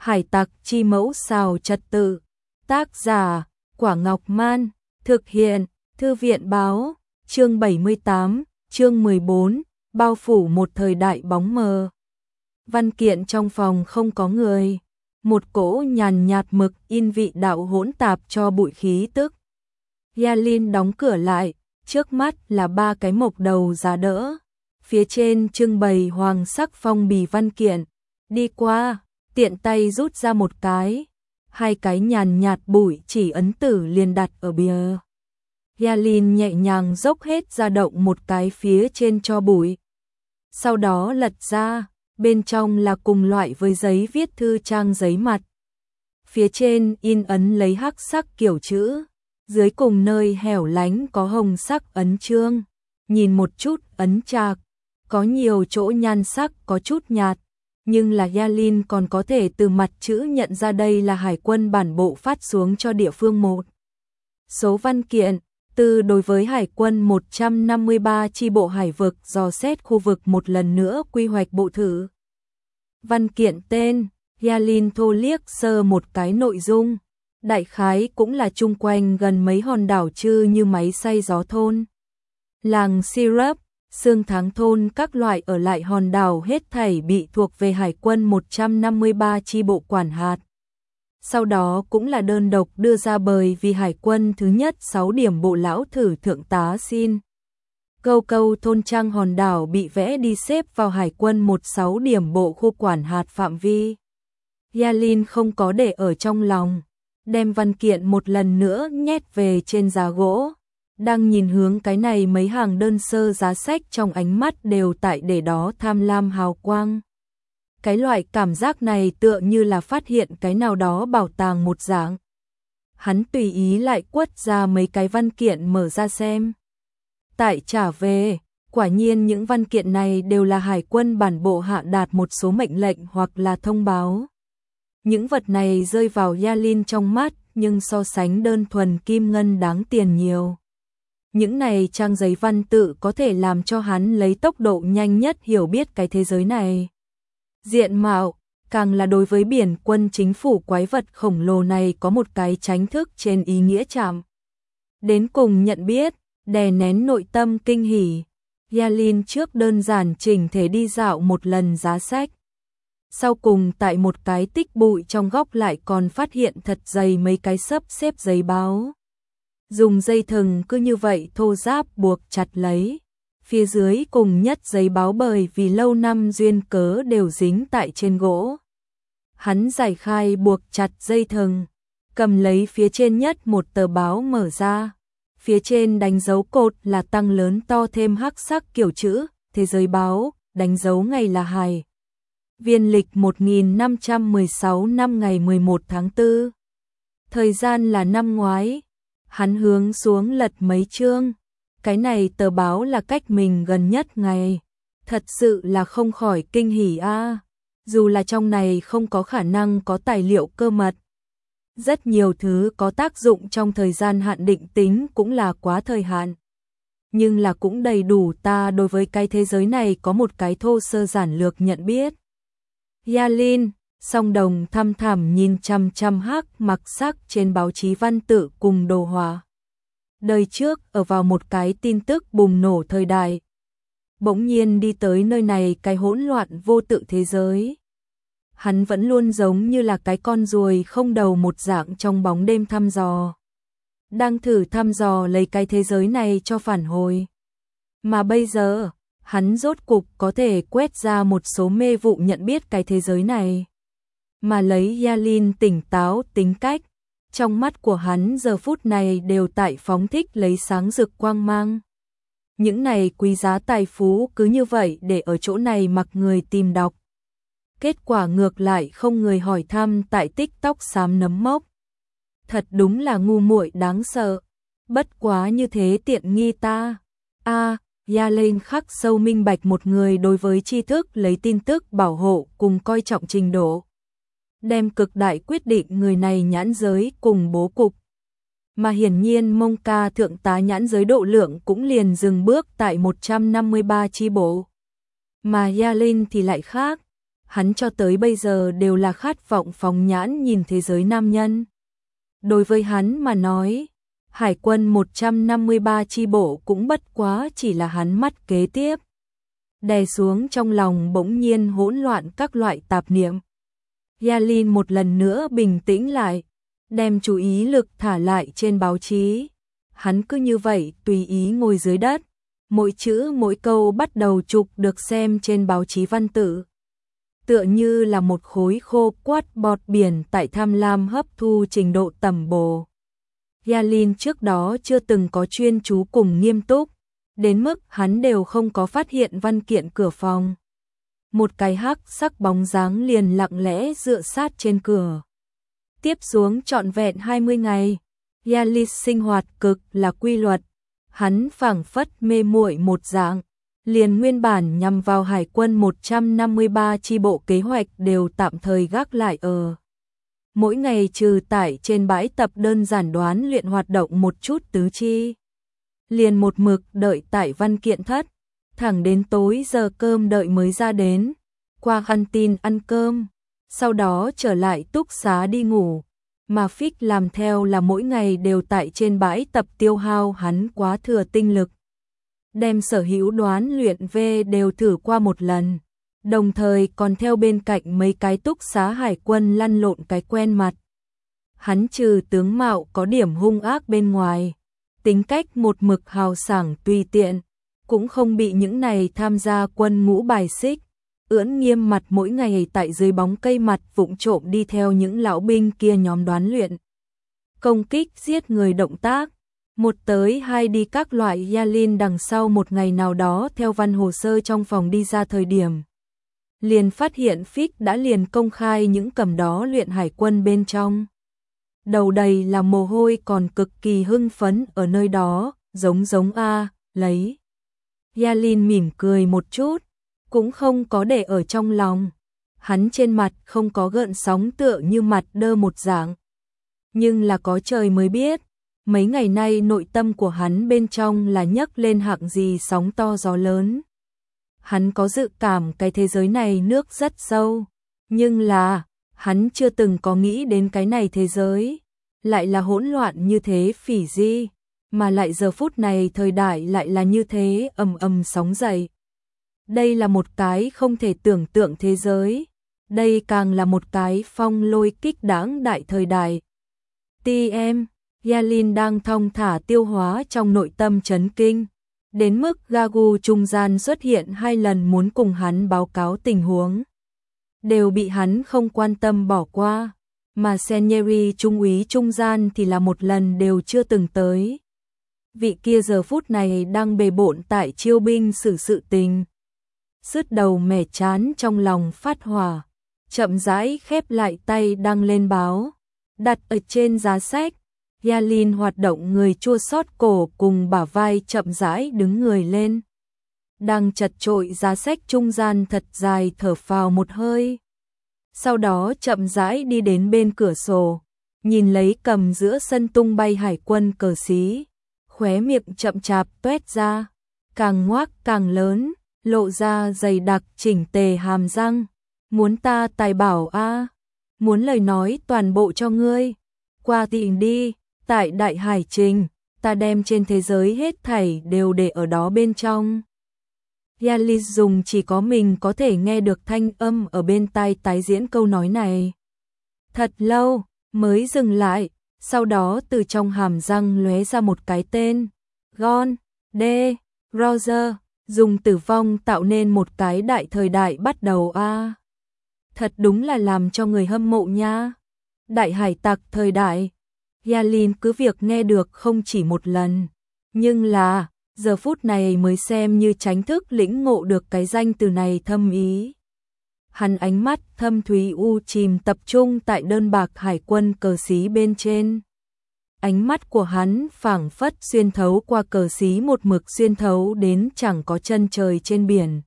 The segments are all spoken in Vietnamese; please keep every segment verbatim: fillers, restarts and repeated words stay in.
Hải tặc chi mẫu xào trật tự. Tác giả, Quả Ngọc Man. Thực hiện, Thư viện Báo. Chương bảy mươi tám, chương mười bốn, bao phủ một thời đại bóng mờ. Văn kiện trong phòng không có người. Một cỗ nhàn nhạt mực in vị đạo hỗn tạp cho bụi khí tức. Yalin đóng cửa lại, trước mắt là ba cái mộc đầu giá đỡ. Phía trên trưng bày hoàng sắc phong bì văn kiện. Đi qua, tiện tay rút ra một cái. Hai cái nhàn nhạt bụi chỉ ấn tử liền đặt ở bìa. Yalin nhẹ nhàng dốc hết ra động một cái phía trên cho bụi. Sau đó lật ra, bên trong là cùng loại với giấy viết thư trang giấy mặt. Phía trên in ấn lấy hắc sắc kiểu chữ, dưới cùng nơi hẻo lánh có hồng sắc ấn chương. Nhìn một chút ấn trạc, có nhiều chỗ nhan sắc có chút nhạt, nhưng là Yalin còn có thể từ mặt chữ nhận ra đây là hải quân bản bộ phát xuống cho địa phương một. Số văn kiện, từ đối với hải quân một trăm năm mươi ba chi bộ hải vực dò xét khu vực một lần nữa quy hoạch bộ thử. Văn kiện tên, Yalin thô liếc sơ một cái nội dung, đại khái cũng là chung quanh gần mấy hòn đảo chư như máy xay gió thôn. Làng Syrup, Sương Tháng thôn các loại ở lại hòn đảo hết thảy bị thuộc về hải quân một trăm năm mươi ba chi bộ quản hạt. Sau đó cũng là đơn độc đưa ra bởi vì hải quân thứ nhất sáu điểm bộ lão thử thượng tá xin. Câu câu thôn trang hòn đảo bị vẽ đi xếp vào hải quân một sáu điểm bộ khu quản hạt phạm vi. Yalin không có để ở trong lòng, đem văn kiện một lần nữa nhét về trên giá gỗ. Đang nhìn hướng cái này mấy hàng đơn sơ giá sách trong ánh mắt đều tại để đó tham lam hào quang. Cái loại cảm giác này tựa như là phát hiện cái nào đó bảo tàng một dạng. Hắn tùy ý lại quất ra mấy cái văn kiện mở ra xem. Tại trả về, quả nhiên những văn kiện này đều là hải quân bản bộ hạ đạt một số mệnh lệnh hoặc là thông báo. Những vật này rơi vào Yalin trong mắt nhưng so sánh đơn thuần kim ngân đáng tiền nhiều. Những này trang giấy văn tự có thể làm cho hắn lấy tốc độ nhanh nhất hiểu biết cái thế giới này. Diện mạo, càng là đối với biển quân chính phủ quái vật khổng lồ này có một cái tránh thức trên ý nghĩa chạm. Đến cùng nhận biết, đè nén nội tâm kinh hỉ. Yalin trước đơn giản chỉnh thể đi dạo một lần giá sách. Sau cùng tại một cái tích bụi trong góc lại còn phát hiện thật dày mấy cái sấp xếp giấy báo. Dùng dây thừng cứ như vậy thô ráp buộc chặt lấy. Phía dưới cùng nhất giấy báo bởi vì lâu năm duyên cớ đều dính tại trên gỗ. Hắn giải khai buộc chặt dây thừng, cầm lấy phía trên nhất một tờ báo mở ra. Phía trên đánh dấu cột là tăng lớn to thêm hắc sắc kiểu chữ, thế giới báo, đánh dấu ngày là hải. Viên lịch một nghìn năm trăm mười sáu năm ngày mười một tháng tư. Thời gian là năm ngoái. Hắn hướng xuống lật mấy chương. Cái này tờ báo là cách mình gần nhất ngày. Thật sự là không khỏi kinh hỉ a. À. Dù là trong này không có khả năng có tài liệu cơ mật. Rất nhiều thứ có tác dụng trong thời gian hạn định tính cũng là quá thời hạn. Nhưng là cũng đầy đủ ta đối với cái thế giới này có một cái thô sơ giản lược nhận biết. Yalin, song đồng thăm thẳm nhìn chăm chăm hắc mặc sắc trên báo chí văn tự cùng đồ họa. Đời trước ở vào một cái tin tức bùng nổ thời đại. Bỗng nhiên đi tới nơi này cái hỗn loạn vô tự thế giới. Hắn vẫn luôn giống như là cái con ruồi không đầu một dạng trong bóng đêm thăm dò. Đang thử thăm dò lấy cái thế giới này cho phản hồi. Mà bây giờ, hắn rốt cục có thể quét ra một số mê vụ nhận biết cái thế giới này. Mà lấy Yalin tỉnh táo tính cách, trong mắt của hắn giờ phút này đều tại phóng thích lấy sáng rực quang mang. Những này quý giá tài phú cứ như vậy để ở chỗ này mặc người tìm đọc. Kết quả ngược lại không người hỏi thăm tại TikTok xám nấm mốc. Thật đúng là ngu muội đáng sợ. Bất quá như thế tiện nghi ta. A, à, Yalin khắc sâu minh bạch một người đối với tri thức lấy tin tức bảo hộ cùng coi trọng trình độ. Đem cực đại quyết định người này nhãn giới cùng bố cục. Mà hiển nhiên Mông Ca thượng tá nhãn giới độ lượng cũng liền dừng bước tại một trăm năm mươi ba chi bộ. Mà Yalin thì lại khác. hắn cho tới bây giờ đều là khát vọng phóng nhãn nhìn thế giới nam nhân. Đối với hắn mà nói, hải quân một trăm năm mươi ba chi bộ cũng bất quá chỉ là hắn mắt kế tiếp. Đè xuống trong lòng bỗng nhiên hỗn loạn các loại tạp niệm. Yalin một lần nữa bình tĩnh lại, đem chú ý lực thả lại trên báo chí. Hắn cứ như vậy tùy ý ngồi dưới đất, mỗi chữ mỗi câu bắt đầu chụp được xem trên báo chí văn tự. Tựa như là một khối khô quắt bọt biển tại tham lam hấp thu trình độ tầm bổ. Yalin trước đó chưa từng có chuyên chú cùng nghiêm túc, đến mức hắn đều không có phát hiện văn kiện cửa phòng. Một cái hắc sắc bóng dáng liền lặng lẽ dựa sát trên cửa. Tiếp xuống trọn vẹn hai mươi ngày, Yalin sinh hoạt cực là quy luật, hắn phảng phất mê muội một dạng, liền nguyên bản nhằm vào hải quân một trăm năm mươi ba chi bộ kế hoạch đều tạm thời gác lại ở. Mỗi ngày trừ tải trên bãi tập đơn giản đoán luyện hoạt động một chút tứ chi. Liền một mực đợi tại văn kiện thất, thẳng đến tối giờ cơm đợi mới ra đến, qua khăn tin ăn cơm, sau đó trở lại túc xá đi ngủ. Mà Fix làm theo là mỗi ngày đều tại trên bãi tập tiêu hao hắn quá thừa tinh lực. Đem sở hữu đoán luyện về đều thử qua một lần, đồng thời còn theo bên cạnh mấy cái túc xá hải quân lăn lộn cái quen mặt. Hắn trừ tướng mạo có điểm hung ác bên ngoài, tính cách một mực hào sảng tùy tiện, cũng không bị những này tham gia quân ngũ bài xích. Ưỡn nghiêm mặt mỗi ngày tại dưới bóng cây mặt vụng trộm đi theo những lão binh kia nhóm đoán luyện. Công kích giết người động tác, một tới hai đi các loại. Yalin đằng sau một ngày nào đó theo văn hồ sơ trong phòng đi ra thời điểm. Liền phát hiện Fix đã liền công khai những cầm đó luyện hải quân bên trong. Đầu đầy là mồ hôi còn cực kỳ hưng phấn ở nơi đó, giống giống a lấy. Yalin mỉm cười một chút, cũng không có để ở trong lòng. Hắn trên mặt không có gợn sóng tựa như mặt đơ một dạng. Nhưng là có trời mới biết, mấy ngày nay nội tâm của hắn bên trong là nhấc lên hạng gì sóng to gió lớn. Hắn có dự cảm cái thế giới này nước rất sâu, nhưng là, hắn chưa từng có nghĩ đến cái này thế giới, lại là hỗn loạn như thế phỉ di, mà lại giờ phút này thời đại lại là như thế ầm ầm sóng dậy. Đây là một cái không thể tưởng tượng thế giới, đây càng là một cái phong lôi kích đáng đại thời đại. tê em, Yalin đang thong thả tiêu hóa trong nội tâm chấn kinh, đến mức Gagu trung gian xuất hiện hai lần muốn cùng hắn báo cáo tình huống. Đều bị hắn không quan tâm bỏ qua, mà Senieri trung úy trung gian thì là một lần đều chưa từng tới. Vị kia giờ phút này đang bề bộn tại chiêu binh xử sự tình. Sứt đầu mẻ chán trong lòng phát hỏa, chậm rãi khép lại tay đăng lên báo, đặt ở trên giá sách. Yalin hoạt động người chua xót cổ cùng bả vai chậm rãi đứng người lên. Đang chật trội giá sách trung gian thật dài thở phào một hơi. Sau đó chậm rãi đi đến bên cửa sổ, nhìn lấy cầm giữa sân tung bay hải quân cờ xí, khóe miệng chậm chạp toét ra, càng ngoác càng lớn, lộ ra dày đặc chỉnh tề hàm răng. Muốn ta tài bảo a, muốn lời nói toàn bộ cho ngươi, qua tìm đi, tại đại hải trình, ta đem trên thế giới hết thảy đều để ở đó bên trong. Yalin dùng chỉ có mình có thể nghe được thanh âm ở bên tai tái diễn câu nói này. Thật lâu, mới dừng lại, sau đó từ trong hàm răng lóe ra một cái tên. Gon, D, Roger, dùng tử vong tạo nên một cái đại thời đại bắt đầu a. Thật đúng là làm cho người hâm mộ nha. Đại hải tặc thời đại. Yalin cứ việc nghe được không chỉ một lần, nhưng là giờ phút này mới xem như chính thức lĩnh ngộ được cái danh từ này thâm ý. Hắn ánh mắt thâm thúy u chìm tập trung tại đơn bạc hải quân cờ xí bên trên. Ánh mắt của hắn phảng phất xuyên thấu qua cờ xí một mực xuyên thấu đến chẳng có chân trời trên biển.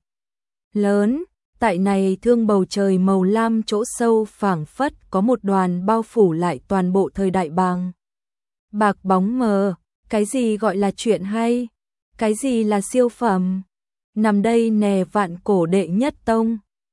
Lớn, tại này thương bầu trời màu lam chỗ sâu phảng phất có một đoàn bao phủ lại toàn bộ thời đại bàng. Bạc bóng mờ, cái gì gọi là chuyện hay, cái gì là siêu phẩm. Nằm đây nè vạn cổ đệ nhất tông.